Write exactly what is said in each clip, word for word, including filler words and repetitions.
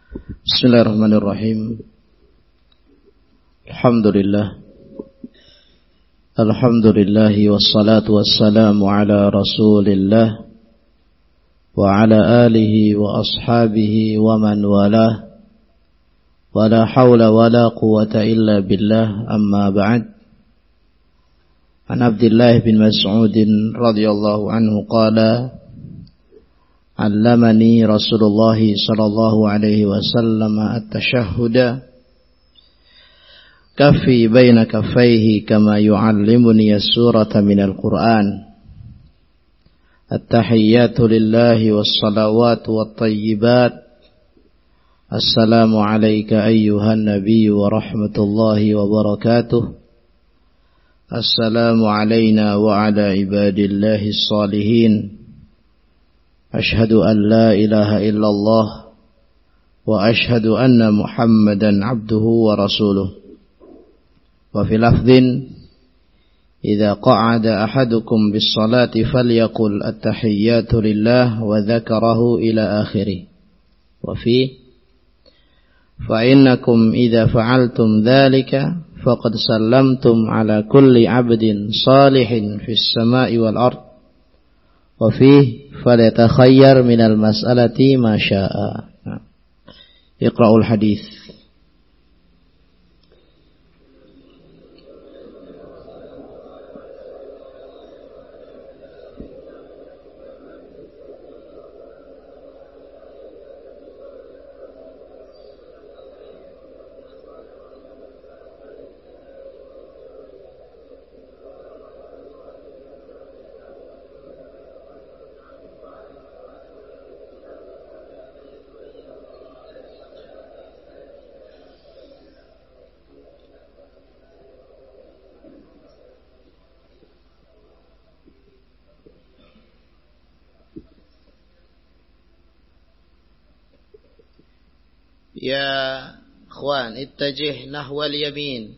Bismillahirrahmanirrahim. Alhamdulillah. Alhamdulillahi wassalatu wassalamu ala Rasulillah wa ala alihi wa ashabihi wa man walah. Wa la hawla wa la quwwata illa billah, amma ba'd. An Abdullah bin Mas'ud radhiyallahu anhu qala allamani Rasulullah sallallahu alaihi wasallam at-tashahhuda kaffi baina kaffaihi kama yu'allimuni as-surata minal Qur'an. At-tahiyyatu lillahi was-salawatu wat-tayyibat. Assalamu alayka ayyuhan nabiyyu wa rahmatullahi wa barakatuh. Assalamu alayna wa ala ibadillahi as-salihin. Ashhadu an la ilaha illallah wa ashhadu anna Muhammadan abduhu wa rasuluh. وفي لفظ إذا قعد أحدكم بالصلاة فليقل التحيات لله وذكره إلى آخره. وفي فإنكم إذا فعلتم ذلك فقد سلمتم على كل عبد صالح في السماء والأرض. وفيه فليتخير من المسألة ما شاء. اقرأوا الحديث. Ya ikhwan, ittajih nahwal yamin.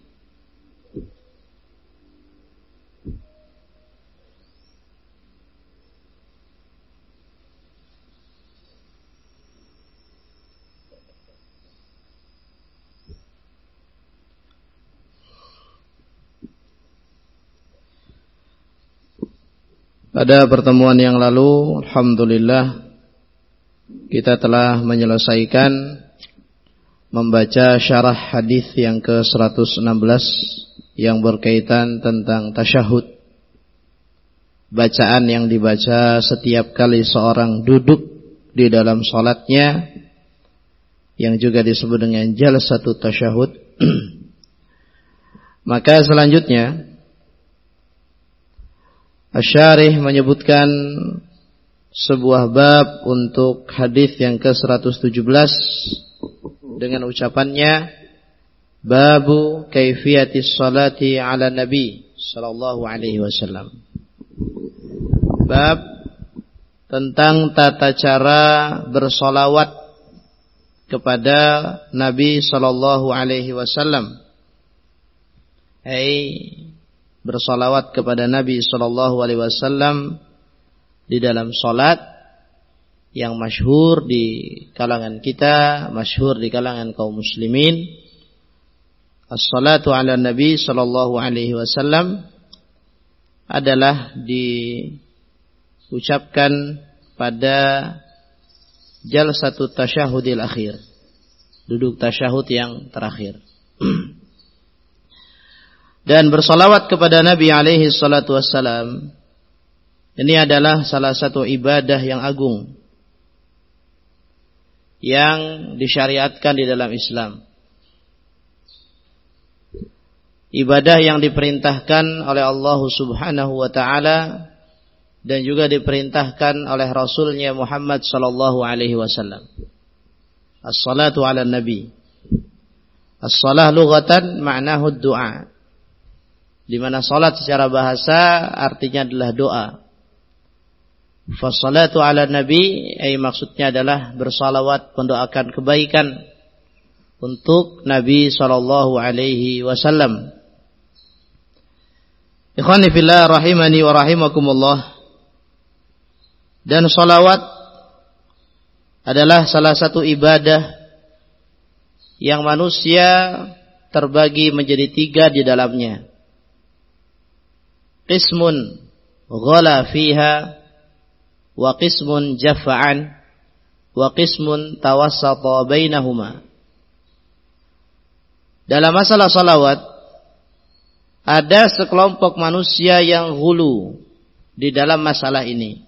Pada pertemuan yang lalu, alhamdulillah, kita telah menyelesaikan membaca syarah hadis yang ke seratus enam belas yang berkaitan tentang tasyahud, bacaan yang dibaca setiap kali seorang duduk di dalam salatnya, yang juga disebut dengan jalsatut tasyahud. Maka selanjutnya Asy-Syarih menyebutkan sebuah bab untuk hadis yang ke seratus tujuh belas dengan ucapannya babu kaifiyatis salati ala nabi sallallahu alaihi wasallam. Bab tentang tata cara bersolawat kepada Nabi sallallahu alaihi wasallam. Ai bersolawat kepada Nabi sallallahu alaihi wasallam di dalam salat yang masyhur di kalangan kita, masyhur di kalangan kaum muslimin. As-salatu ala Nabi sallallahu alaihi wasallam adalah diucapkan pada jalsatut tasyahudil akhir, duduk tasyahud yang terakhir. Dan bersolawat kepada Nabi alaihi salatu wassalam ini adalah salah satu ibadah yang agung yang disyariatkan di dalam Islam. Ibadah yang diperintahkan oleh Allah Subhanahu wa taala dan juga diperintahkan oleh Rasulnya Muhammad sallallahu alaihi wasallam. As-salatu ala nabi. As-salah lughatan ma'nahu du'a. Di mana salat secara bahasa artinya adalah doa. Fassalatu ala nabi, ay maksudnya adalah bersalawat, mendoakan kebaikan untuk Nabi sallallahu alaihi wasallam. Ikhwani fillah rahimani wa rahimakumullah. Dan salawat adalah salah satu ibadah yang manusia terbagi menjadi tiga di dalamnya. Qismun ghala fiha, wa qismun jafa'an, wa qismun tawassata bainahuma. Dalam masalah salawat, ada sekelompok manusia yang hulu di dalam masalah ini,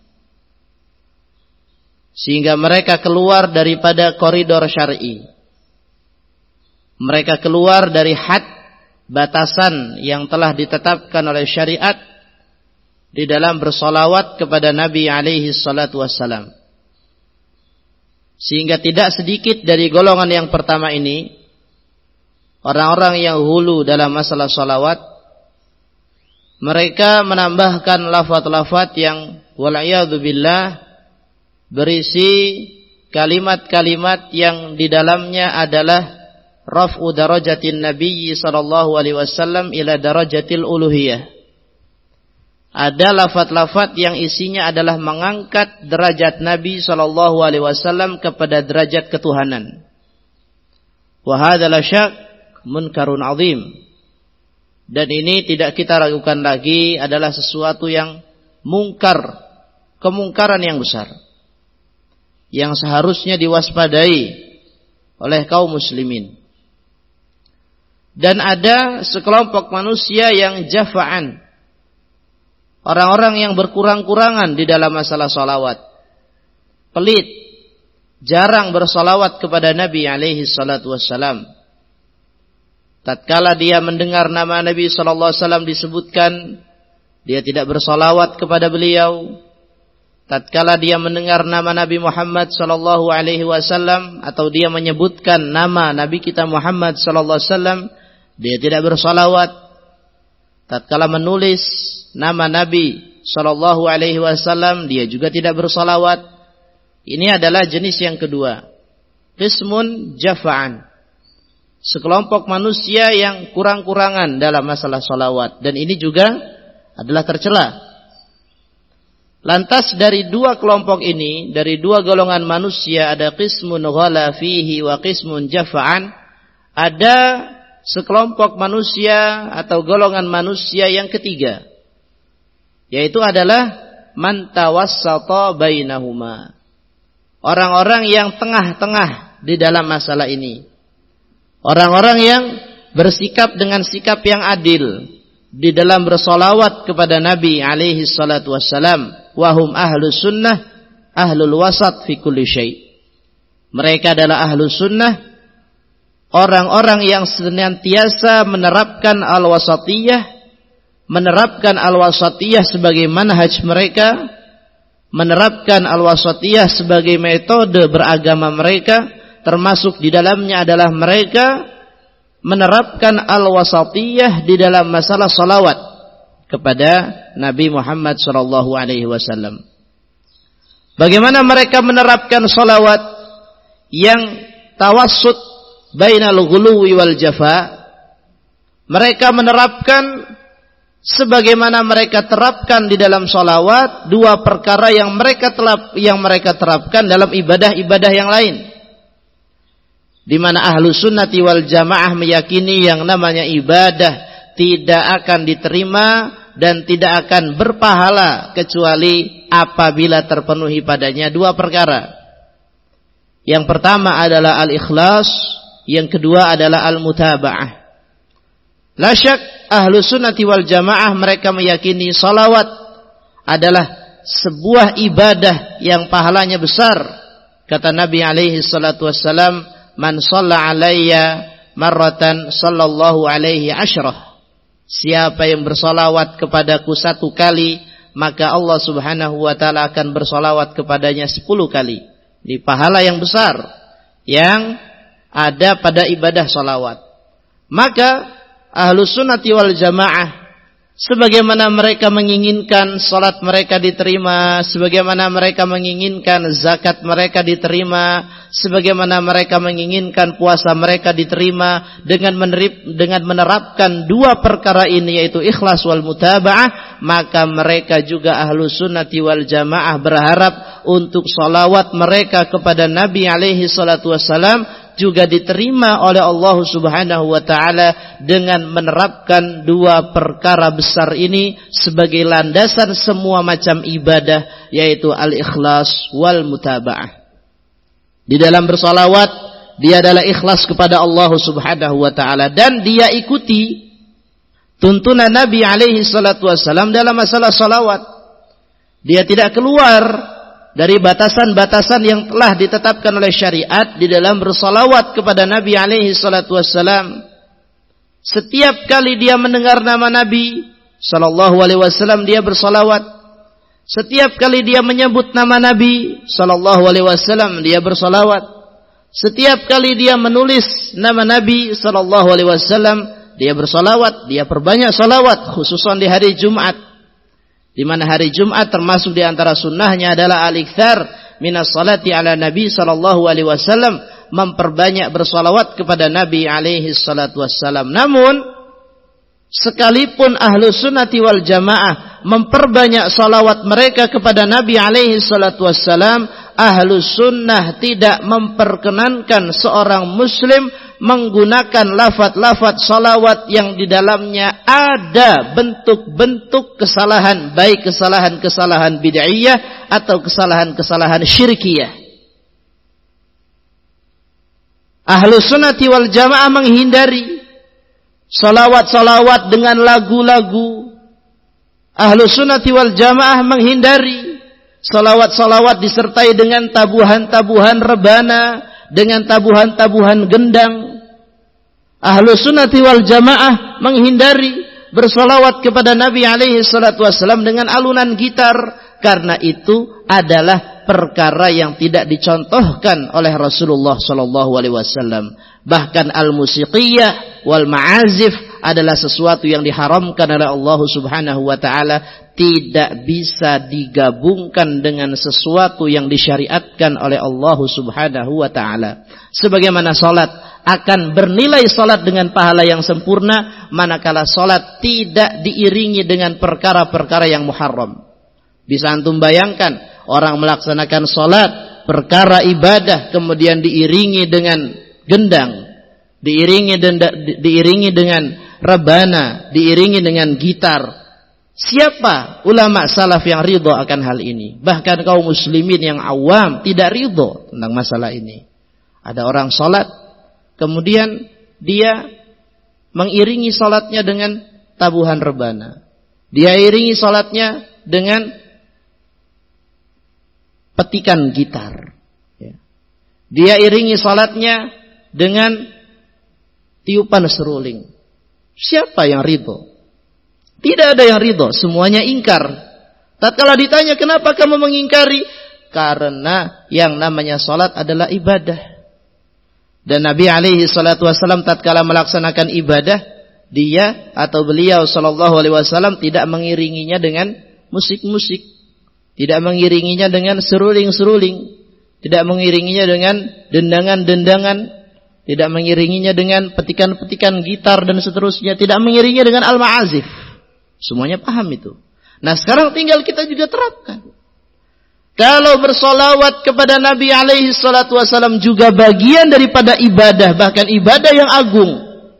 sehingga mereka keluar daripada koridor syar'i. Mereka keluar dari had, batasan yang telah ditetapkan oleh syariat di dalam bersolawat kepada Nabi alaihi salatu wassalam. Sehingga tidak sedikit dari golongan yang pertama ini, orang-orang yang hulu dalam masalah solawat, mereka menambahkan lafaz-lafaz yang wal'iyadzubillah berisi kalimat-kalimat yang di dalamnya adalah raf'u darajatin nabiyyi sallallahu alaihi wasallam ila darajatil uluhiyah. Ada lafaz-lafaz yang isinya adalah mengangkat derajat Nabi sallallahu alaihi wasallam kepada derajat ketuhanan. Wa hadza la syak munkarun azim. Dan ini tidak kita ragukan lagi adalah sesuatu yang mungkar, kemungkaran yang besar, yang seharusnya diwaspadai oleh kaum muslimin. Dan ada sekelompok manusia yang jafa'an, orang-orang yang berkurang-kurangan di dalam masalah salawat, pelit, jarang bersalawat kepada Nabi alaihi salatu wassalam. Tatkala dia mendengar nama Nabi sallallahu alaihi wasallam disebutkan, dia tidak bersalawat kepada beliau. Tatkala dia mendengar nama Nabi Muhammad sallallahu alaihi wasallam atau dia menyebutkan nama Nabi kita Muhammad sallallahu alaihi wasallam, dia tidak bersalawat. Tatkala menulis nama Nabi sallallahu alaihi wasallam, dia juga tidak bersalawat. Ini adalah jenis yang kedua. Qismun jafa'an, sekelompok manusia yang kurang-kurangan dalam masalah salawat, dan ini juga adalah tercela. Lantas dari dua kelompok ini, dari dua golongan manusia, ada qismun ghala fihi wa qismun jafa'an, ada sekelompok manusia atau golongan manusia yang ketiga, yaitu adalah man tawassata bainahuma, orang-orang yang tengah-tengah di dalam masalah ini, orang-orang yang bersikap dengan sikap yang adil di dalam bersolawat kepada Nabi alaihi salatu wassalam. Wahum ahlus sunnah ahlul wasat fi kulli syai'. Mereka adalah ahlus sunnah, orang-orang yang senantiasa menerapkan al-wasatiyah, menerapkan al-wasatiyah sebagai manhaj mereka, menerapkan al-wasatiyah sebagai metode beragama mereka, termasuk di dalamnya adalah mereka menerapkan al-wasatiyah di dalam masalah salawat kepada Nabi Muhammad sallallahu alaihi wasallam. Bagaimana mereka menerapkan salawat yang tawassut bainal ghuluwi wal jafa? Mereka menerapkan sebagaimana mereka terapkan di dalam salawat dua perkara yang mereka telap, yang mereka terapkan dalam ibadah-ibadah yang lain. Di mana ahlu sunnati wal jamaah meyakini yang namanya ibadah tidak akan diterima dan tidak akan berpahala kecuali apabila terpenuhi padanya dua perkara. Yang pertama adalah al-ikhlas, yang kedua adalah al-mutaba'ah. La syak ahlu sunnati wal jamaah mereka meyakini salawat adalah sebuah ibadah yang pahalanya besar. Kata Nabi alaihi salatu wassalam, man shalla alayya marratan sallallahu alaihi asyrah. Siapa yang bersolawat kepadaku satu kali, maka Allah subhanahu wa ta'ala akan bersolawat kepadanya sepuluh kali. Di pahala yang besar yang ada pada ibadah solawat. Maka ahlus sunnati wal jamaah, sebagaimana mereka menginginkan salat mereka diterima, sebagaimana mereka menginginkan zakat mereka diterima, sebagaimana mereka menginginkan puasa mereka diterima, dengan menerip, dengan menerapkan dua perkara ini, yaitu ikhlas wal mutaba'ah, maka mereka juga ahlus sunnati wal jamaah berharap untuk salawat mereka kepada Nabi alaihi salatu wassalam juga diterima oleh Allah Subhanahu wa taala dengan menerapkan dua perkara besar ini sebagai landasan semua macam ibadah, yaitu al-ikhlas wal mutaba'ah. Di dalam bersolawat dia adalah ikhlas kepada Allah Subhanahu wa taala dan dia ikuti tuntunan Nabi alaihi salatu wassalam dalam masalah salawat. Dia tidak keluar dari batasan-batasan yang telah ditetapkan oleh syariat di dalam bersalawat kepada Nabi alaihi salatu wassalam. Setiap kali dia mendengar nama Nabi sallallahu alaihi wasallam, dia bersalawat. Setiap kali dia menyebut nama Nabi sallallahu alaihi wasallam, dia bersalawat. Setiap kali dia menulis nama Nabi sallallahu alaihi wasallam, dia bersalawat. Dia perbanyak salawat, khususan di hari Jumat, di mana hari Jumat termasuk di antara sunnahnya adalah al-iktsar minas salati ala Nabi sallallahu alaihi wasallam, memperbanyak bersalawat kepada Nabi alaihi salatu wassalam. Namun sekalipun ahlu sunnati wal jamaah memperbanyak salawat mereka kepada Nabi alaihi salatu wassalam, ahlu sunnah tidak memperkenankan seorang muslim menggunakan lafaz-lafaz salawat yang di dalamnya ada bentuk-bentuk kesalahan, baik kesalahan-kesalahan bid'iyah atau kesalahan-kesalahan syirkiyah. Ahlu sunnati wal jamaah menghindari salawat-salawat dengan lagu-lagu. Ahlu sunnati wal jamaah menghindari salawat-salawat disertai dengan tabuhan-tabuhan rebana, dengan tabuhan-tabuhan gendang. Ahlu sunnati wal jamaah menghindari bersolawat kepada Nabi alaihi salatu wassalam dengan alunan gitar, karena itu adalah perkara yang tidak dicontohkan oleh Rasulullah sallallahu alaihi wasallam. Bahkan al-musiqiyah wal ma'azif adalah sesuatu yang diharamkan oleh Allah Subhanahu wa taala, tidak bisa digabungkan dengan sesuatu yang disyariatkan oleh Allah Subhanahu wa taala. Sebagaimana salat akan bernilai salat dengan pahala yang sempurna manakala salat tidak diiringi dengan perkara-perkara yang muharram. Bisa antum bayangkan orang melaksanakan salat, perkara ibadah, kemudian diiringi dengan gendang, diiringi denda, di, diiringi dengan rebana, diiringi dengan gitar. Siapa ulama salaf yang ridho akan hal ini? Bahkan kaum muslimin yang awam tidak ridho tentang masalah ini. Ada orang salat, kemudian dia mengiringi salatnya dengan tabuhan rebana. Dia iringi salatnya dengan petikan gitar. Dia iringi salatnya dengan tiupan seruling. Siapa yang ridho? Tidak ada yang ridho, semuanya ingkar. Tatkala ditanya kenapa kamu mengingkari? Karena yang namanya salat adalah ibadah. Dan Nabi alaihi salatu wasallam tatkala melaksanakan ibadah, dia atau beliau sallallahu alaihi wasallam tidak mengiringinya dengan musik-musik, tidak mengiringinya dengan seruling-seruling, tidak mengiringinya dengan dendangan-dendangan, tidak mengiringinya dengan petikan-petikan gitar dan seterusnya, tidak mengiringinya dengan al-ma'azif. Semuanya paham itu. Nah, sekarang tinggal kita juga terapkan. Kalau bersolawat kepada Nabi alaihi salatu wasallam juga bagian daripada ibadah, bahkan ibadah yang agung.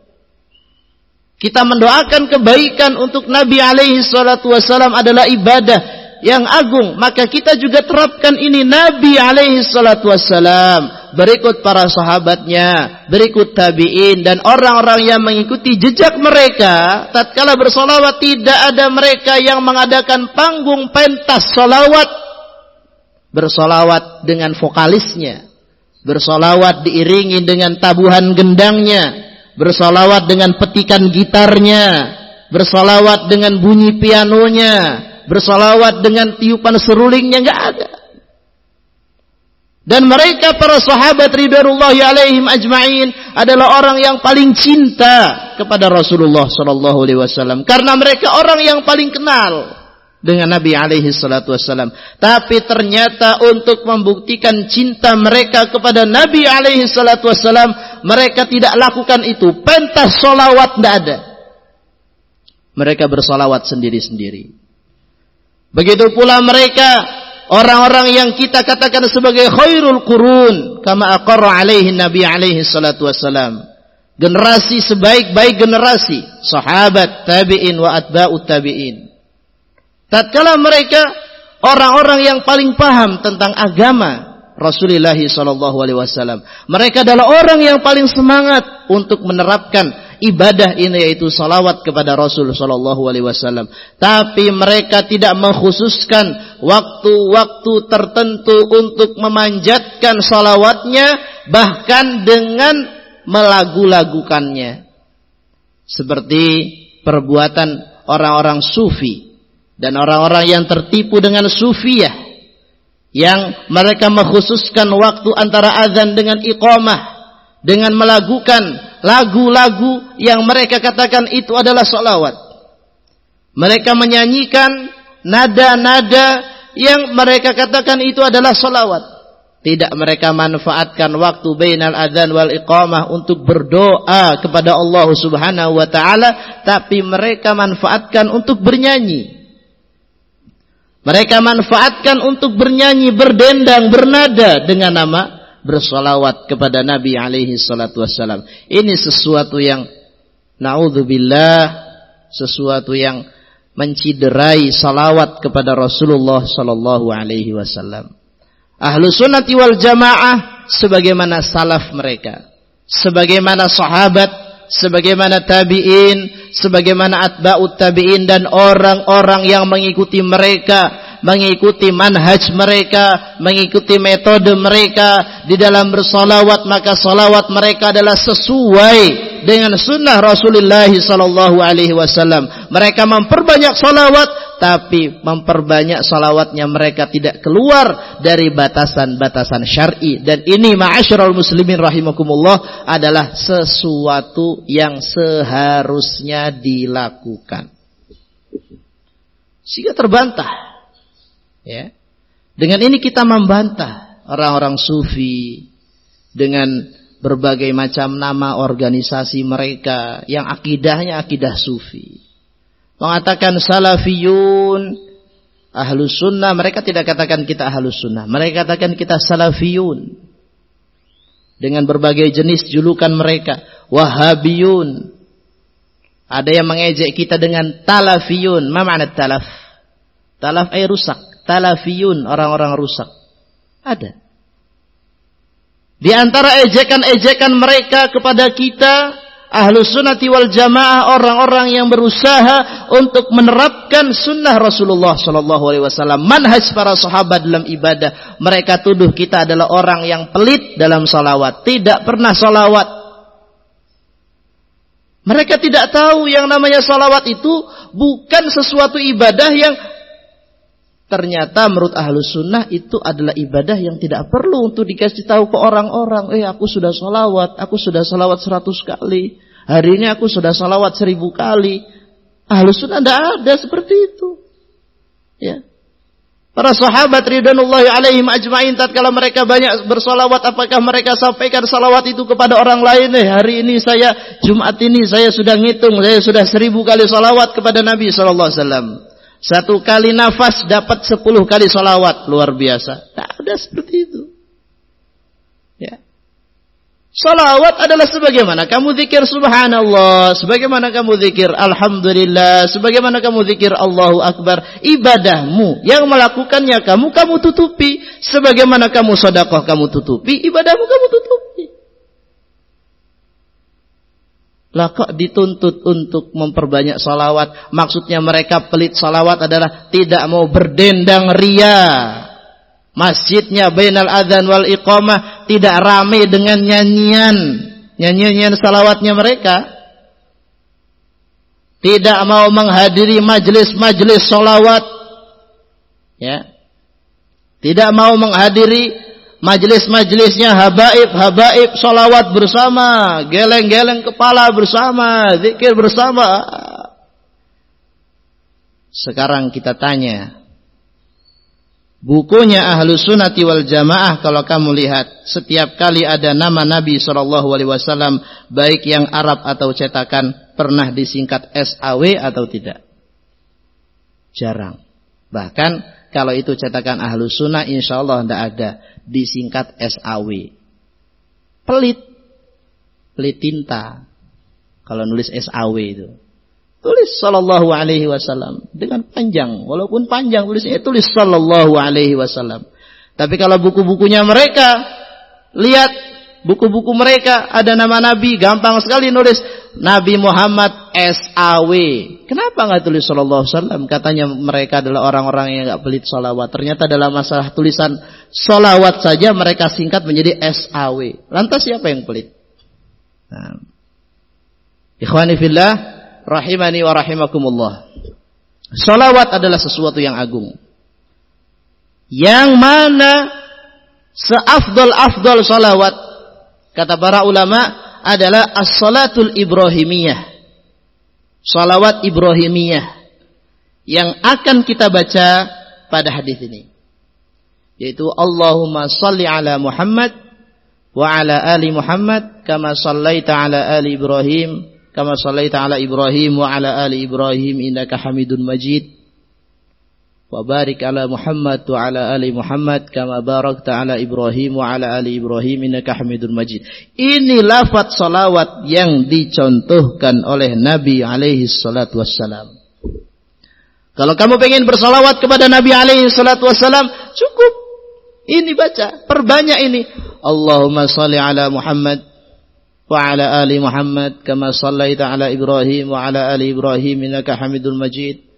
Kita mendoakan kebaikan untuk Nabi alaihi salatu wasallam adalah ibadah yang agung, maka kita juga terapkan ini. Nabi alaihi salatu wassalam, berikut para sahabatnya, berikut tabi'in dan orang-orang yang mengikuti jejak mereka, tatkala bersolawat tidak ada mereka yang mengadakan panggung pentas solawat, bersolawat dengan vokalisnya, bersolawat diiringi dengan tabuhan gendangnya, bersolawat dengan petikan gitarnya, bersolawat dengan bunyi pianonya, bersolawat dengan tiupan serulingnya, enggak ada. Dan mereka para sahabat ridwanullahi alaihim ajma'in adalah orang yang paling cinta kepada Rasulullah sallallahu alaihi wasallam, karena mereka orang yang paling kenal dengan Nabi alaihi salatu wasallam. Tapi ternyata untuk membuktikan cinta mereka kepada Nabi alaihi salatu wasallam, mereka tidak lakukan itu. Pentas solawat tidak ada. Mereka bersolawat sendiri-sendiri. Begitu pula mereka orang-orang yang kita katakan sebagai khairul qurun, kama aqarra alaihi Nabi alaihi salatu wassalam. Generasi sebaik-baik generasi, sahabat, tabi'in wa atba'ut tabi'in. Tatkala mereka orang-orang yang paling paham tentang agama Rasulullah sallallahu alaihi wasallam. Mereka adalah orang yang paling semangat untuk menerapkan ibadah ini, yaitu salawat kepada Rasul sallallahu alaihi wasallam. Tapi mereka tidak mengkhususkan waktu-waktu tertentu untuk memanjatkan salawatnya, bahkan dengan melagu-lagukannya. Seperti perbuatan orang-orang sufi dan orang-orang yang tertipu dengan sufiyah, yang mereka mengkhususkan waktu antara azan dengan iqamah dengan melakukan lagu-lagu yang mereka katakan itu adalah salawat. Mereka menyanyikan nada-nada yang mereka katakan itu adalah salawat. Tidak mereka manfaatkan waktu bainal adzan wal iqamah untuk berdoa kepada Allah Subhanahu wa taala, tapi mereka manfaatkan untuk bernyanyi. Mereka manfaatkan untuk bernyanyi, berdendang, bernada dengan nama bersalawat kepada Nabi alaihi salatu wassalam. Ini sesuatu yang na'udzubillah, sesuatu yang menciderai salawat kepada Rasulullah sallallahu alaihi wasallam. Ahlu sunnati wal jamaah sebagaimana salaf mereka, sebagaimana sahabat, sebagaimana tabi'in, sebagaimana atba'ut tabi'in dan orang-orang yang mengikuti mereka, mengikuti manhaj mereka, mengikuti metode mereka di dalam bersalawat, maka salawat mereka adalah sesuai dengan sunnah Rasulullah sallallahu alaihi wasallam. Mereka memperbanyak salawat, tapi memperbanyak salawatnya mereka tidak keluar dari batasan-batasan syar'i. Dan ini ma'asyiral muslimin rahimakumullah adalah sesuatu yang seharusnya dilakukan. Sehingga terbantah. Ya. Dengan ini kita membantah orang-orang sufi dengan berbagai macam nama organisasi mereka yang akidahnya akidah sufi. Mengatakan salafiyun, ahlus sunnah. Mereka tidak katakan kita ahlus sunnah, mereka katakan kita salafiyun. Dengan berbagai jenis julukan mereka. Wahabiyun. Ada yang mengejek kita dengan talafiyun. Ma makna talaf? Talaf ay rusak. Talafiyun, orang-orang rusak. Ada. Di antara ejekan-ejekan mereka kepada kita, Ahlus sunnati wal jamaah, orang-orang yang berusaha untuk menerapkan sunnah Rasulullah sallallahu alaihi wasallam, manhaj para sahabat dalam ibadah. Mereka tuduh kita adalah orang yang pelit dalam salawat, tidak pernah salawat. Mereka tidak tahu yang namanya salawat itu bukan sesuatu ibadah yang ternyata menurut ahlus sunnah itu adalah ibadah yang tidak perlu untuk dikasih tahu ke orang-orang. Eh, aku sudah salawat, aku sudah salawat seratus kali. Hari ini aku sudah salawat seribu kali. Ahlus sunnah tidak ada seperti itu. Ya. Para sahabat ridwanullahi alaihim ajma'in, tatkala mereka banyak bersalawat, apakah mereka sampaikan salawat itu kepada orang lain? Eh, hari ini saya, Jumat ini saya sudah ngitung, saya sudah seribu kali salawat kepada Nabi sallallahu alaihi wasallam. Satu kali nafas dapat sepuluh kali salawat. Luar biasa. Tak ada seperti itu. Ya. Salawat adalah sebagaimana kamu zikir subhanallah, sebagaimana kamu zikir alhamdulillah, sebagaimana kamu zikir Allahu Akbar. Ibadahmu yang melakukannya kamu, kamu tutupi. Sebagaimana kamu sedekah, kamu tutupi. Ibadahmu kamu tutupi. Lah kok dituntut untuk memperbanyak salawat? Maksudnya mereka pelit salawat adalah tidak mau berdendang ria. Masjidnya bainal adzan wal iqamah tidak ramai dengan nyanyian, nyanyian salawatnya mereka. Tidak mau menghadiri majelis-majelis salawat. Ya. Tidak mau menghadiri majelis-majelisnya habaib-habaib salawat bersama, geleng-geleng kepala bersama, zikir bersama. Sekarang kita tanya, bukunya Ahlus Sunnati wal Jamaah, kalau kamu lihat, setiap kali ada nama Nabi shallallahu alaihi wasallam, baik yang Arab atau cetakan, pernah disingkat S A W atau tidak? Jarang. Bahkan Kalau itu cetakan Ahlus Sunnah, insya Allah tidak ada. Disingkat S A W. Pelit. Pelit tinta. Kalau nulis S A W itu. Tulis sallallahu alaihi wasallam. Dengan panjang. Walaupun panjang tulisnya, tulis sallallahu alaihi wasallam. Tapi kalau buku-bukunya mereka, lihat. Buku-buku mereka ada nama Nabi, gampang sekali nulis Nabi Muhammad S A W. Kenapa nggak tulis sallallahu alaihi wasallam? Katanya mereka adalah orang-orang yang nggak pelit salawat. Ternyata dalam masalah tulisan salawat saja mereka singkat menjadi S A W. Lantas siapa yang pelit? Nah. Ikhwani fillah, rahimani wa rahimakumullah. Salawat adalah sesuatu yang agung. Yang mana seafdal-afdal salawat, kata para ulama, adalah as-salatul ibrahimiyah. Salawat ibrahimiyah. Yang akan kita baca pada hadis ini. Yaitu Allahumma salli ala Muhammad wa ala ali Muhammad kama sallaita ala ali Ibrahim kama sallaita ala Ibrahim wa ala ali Ibrahim innaka Hamidun Majid. Wa barik ala Muhammad wa ala ali Muhammad kama barakta ala Ibrahim wa ala ali Ibrahim innaka Hamidun Majid. Ini lafaz salawat yang dicontohkan oleh Nabi alaihi salatu wassalam. Kalau kamu pengen bersalawat kepada Nabi alaihi salatu wassalam, cukup ini baca, perbanyak ini. Allahumma salli ala Muhammad wa ala ali Muhammad kama sallaita ala Ibrahim wa ala ali Ibrahim innaka Hamidul Majid.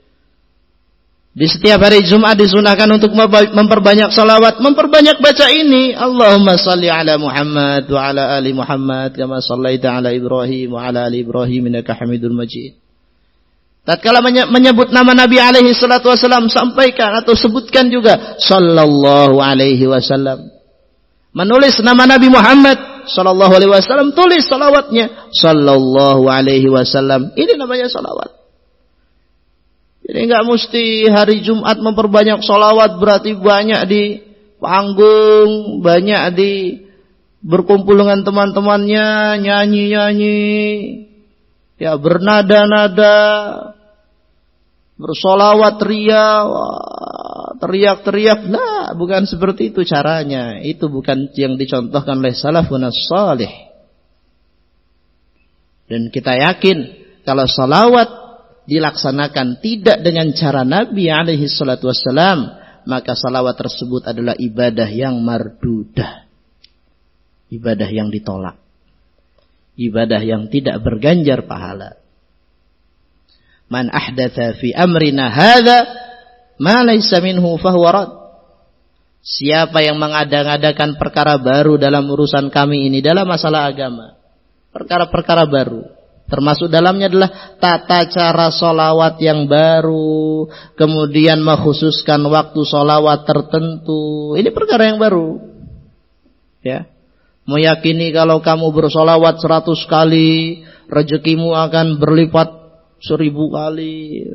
Di setiap hari Jumat disunahkan untuk memperbanyak salawat, memperbanyak baca ini. Allahumma salli ala Muhammad wa ala ali Muhammad kama sallaita ala Ibrahim wa ala ali Ibrahim innaka Hamidul Majid. Tatkala menyebut nama Nabi alaihi salatu wasallam, sampaikan atau sebutkan juga sallallahu alaihi wasallam. Menulis nama Nabi Muhammad sallallahu alaihi wasallam, tulis salawatnya sallallahu alaihi wasallam. Ini namanya salawat. Jadi enggak mesti hari Jumat memperbanyak salawat berarti banyak di panggung, banyak di berkumpul dengan teman-temannya, nyanyi-nyanyi, ya bernada-nada, bersolawat ria, teriak-teriak. Nah, bukan seperti itu caranya. Itu bukan yang dicontohkan oleh salafun salih. Dan kita yakin kalau salawat dilaksanakan tidak dengan cara Nabi alaihi salatu wassalam, maka salawat tersebut adalah ibadah yang mardudah. Ibadah yang ditolak. Ibadah yang tidak berganjar pahala. Man ahdatha fi amrina hadza ma laysa minhu fahuwa rad. Siapa yang mengada-ngadakan perkara baru dalam urusan kami ini, dalam masalah agama, perkara-perkara baru, termasuk dalamnya adalah tata cara solawat yang baru, kemudian mengkhususkan waktu solawat tertentu. Ini perkara yang baru. Ya, meyakini kalau kamu bersolawat seratus kali, rezekimu akan berlipat seribu kali.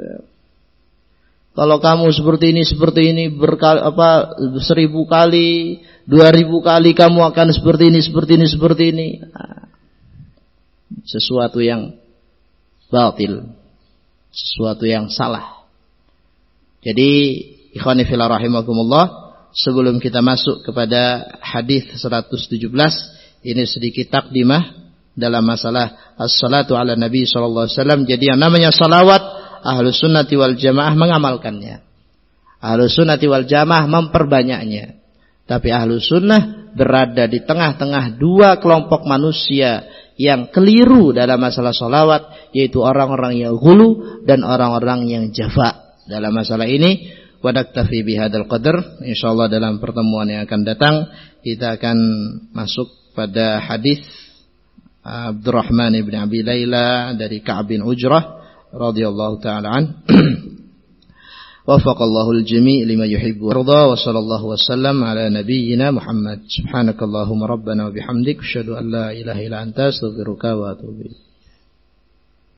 Kalau kamu seperti ini, seperti ini, berkali, apa, seribu kali, dua ribu kali, kamu akan seperti ini, seperti ini, seperti ini. Nah, sesuatu yang batil, sesuatu yang salah. Jadi ikhwani fillah rahimakumullah, sebelum kita masuk kepada hadis seratus tujuh belas, ini sedikit takdimah dalam masalah as-salatu ala Nabi sallallahu alaihi wasallam. Jadi yang namanya salawat, Ahlus Sunnati wal Jamaah mengamalkannya. Ahlus Sunnati wal Jamaah memperbanyaknya. Tapi Ahlus Sunnah berada di tengah-tengah dua kelompok manusia yang keliru dalam masalah salawat, yaitu orang-orang yang ghulu dan orang-orang yang jafa dalam masalah ini. Wa naktafi bihadzal qadar. Insyaallah dalam pertemuan yang akan datang kita akan masuk pada hadis Abdurrahman bin Abi Layla dari Ka'b bin Ujrah radhiyallahu taala an. Wafaqallahu al-jami' lima yuhibbu wa yarda, wa sallallahu wasallam ala nabiyyina Muhammad. Subhanakallahumma rabbana wa bihamdik asyhadu an la ilaha illa anta astaghfiruka wa atubu ilaik.